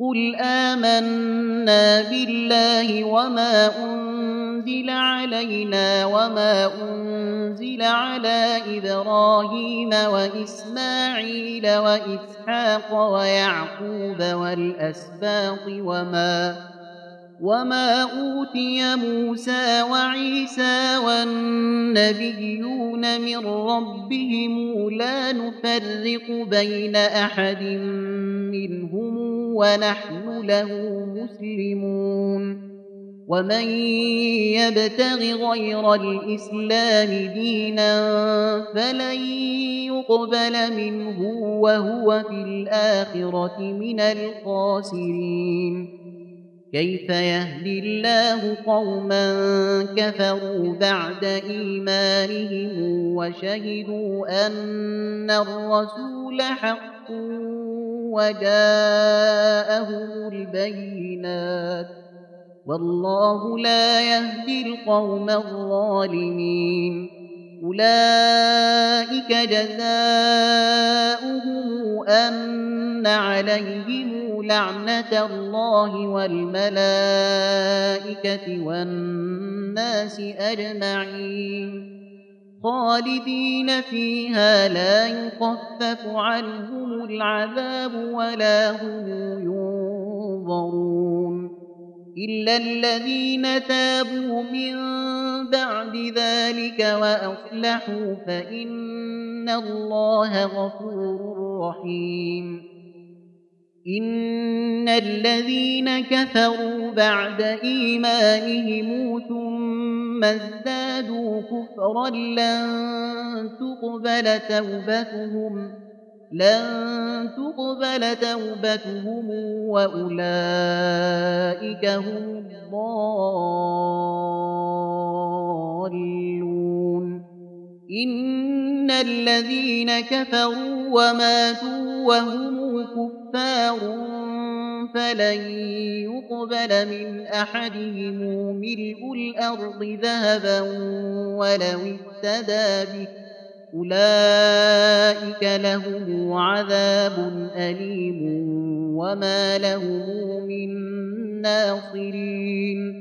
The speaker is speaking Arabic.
قل آمنا بالله وما أنزل علينا وما أنزل على إبراهيم وإسماعيل وإسحاق ويعقوب والأسباط وما أوتي موسى وعيسى والنبيون من ربهم لا نفرق بين أحد منهم ونحن له مسلمون ومن يبتغ غير الإسلام دينا فلن يقبل منه وهو في الآخرة من الخاسرين كيف يهدي الله قوما كفروا بعد إيمانهم وشهدوا أن الرسول حق وجاءهم البينات والله لا يهدي القوم الظالمين أولئك جزاؤهم أن عليهم لعنة الله والملائكة والناس أجمعين خالدين فيها لا يخفف عنهم العذاب ولا هم ينظرون إلا الذين تابوا من بعد ذلك وأصلحوا فإن الله غفور رحيم إن الذين كفروا بعد إيمانهم ثم ازدادوا كفرا لن تقبل توبتهم وأولئك هم الضالون إن الذين كفروا وماتوا وهم كفار فلن يقبل من أحدهم ملء الأرض ذهبا ولو افتدى به أولئك لهم عذاب أليم وما لهم من ناصرين